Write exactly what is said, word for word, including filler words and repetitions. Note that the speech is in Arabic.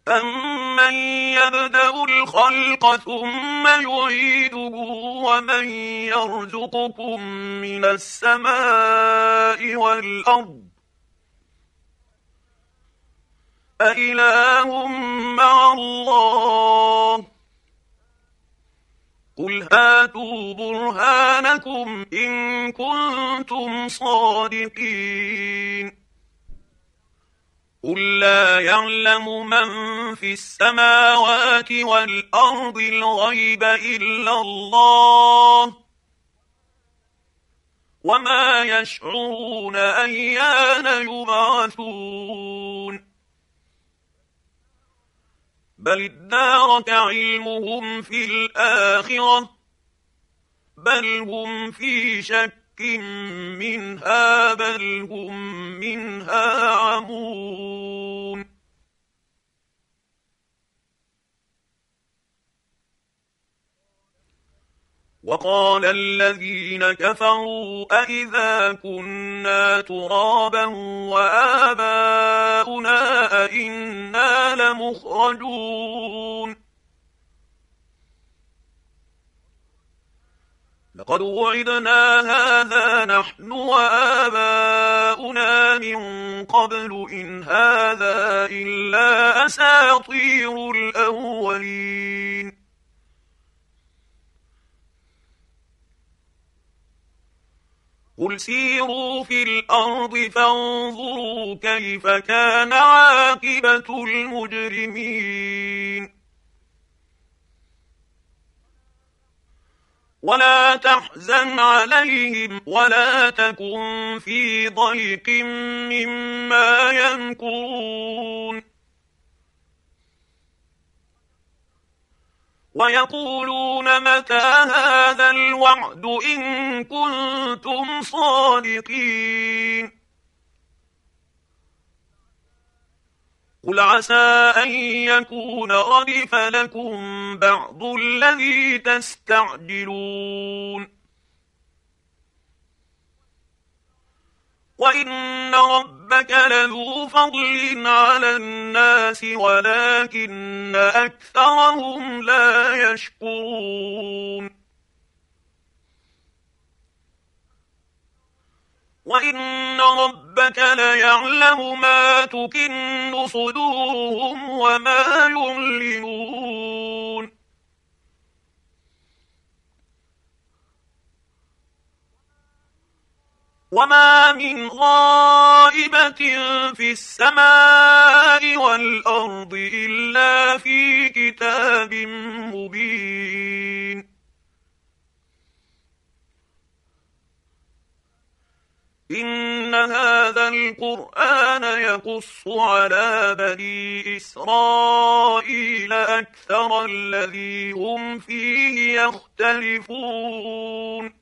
أَمَّن يَبْدَأُ الْخَلْقَ ثُمَّ يُعِيدُهُ وَمَن يَرْزُقُكُم مِّنَ السَّمَاءِ وَالْأَرْضِ أَإِلَٰهٌ مَّعَ اللَّهِ قُلْ هَاتُوا بُرْهَانَكُمْ إِن كُنتُمْ صَادِقِينَ قُل لَّا يَعْلَمُ مَن فِي السَّمَاوَاتِ وَالْأَرْضِ الْغَيْبَ إِلَّا اللَّهُ وَمَا يَشْعُرُونَ أَيَّانَ يُبْعَثُونَ بَلِ ادَّارَكَ عِلْمُهُمْ فِي الْآخِرَةِ بَلْ هُمْ فِي شَكٍّ مِّنْهَا بَلْ هُم مِّنْهَا عَمُونَ وَقَالَ الَّذِينَ كَفَرُوا أَإِذَا كُنَّا تُرَابًا وَآبَاؤُنَا أَإِنَّا لَمُخْرَجُونَ لَقَدْ وُعِدْنَا هَٰذَا نَحْنُ وَآبَاؤُنَا مِن قَبْلُ إِنْ هَٰذَا إِلَّا أَسَاطِيرُ الْأَوَّلِينَ قُلْ سِيرُوا فِي الْأَرْضِ فَانظُرُوا كَيْفَ كَانَ عَاقِبَةُ الْمُجْرِمِينَ وَلَا تَحْزَنْ عَلَيْهِمْ وَلَا تَكُن فِي ضَيْقٍ مِّمَّا يَمْكُرُونَ وَيَقُولُونَ مَتَىٰ هَٰذَا الْوَعْدُ إِن كُنتُمْ صَادِقِينَ قُلْ عَسَىٰ أَن يَكُونَ رَدِفَ لَكُم بَعْضُ الَّذِي تَسْتَعْجِلُونَ وَإِنَّ رَبَّكَ لَذُو فَضْلٍ عَلَى النَّاسِ وَلَٰكِنَّ أَكْثَرَهُمْ لَا يَشْكُرُونَ وَإِنَّ رَبَّكَ لَيَعْلَمُ مَا تُكِنُّ صُدُورُهُمْ وَمَا يُعْلِنُونَ وَمَا مِنْ غَائِبَةٍ فِي السَّمَاءِ وَالْأَرْضِ إِلَّا فِي كِتَابٍ مُّبِينٍ إِنَّ هَٰذَا الْقُرْآنَ يَقُصُّ عَلَىٰ بَنِي إِسْرَائِيلَ أَكْثَرَ الَّذِي هُمْ فِيهِ يَخْتَلِفُونَ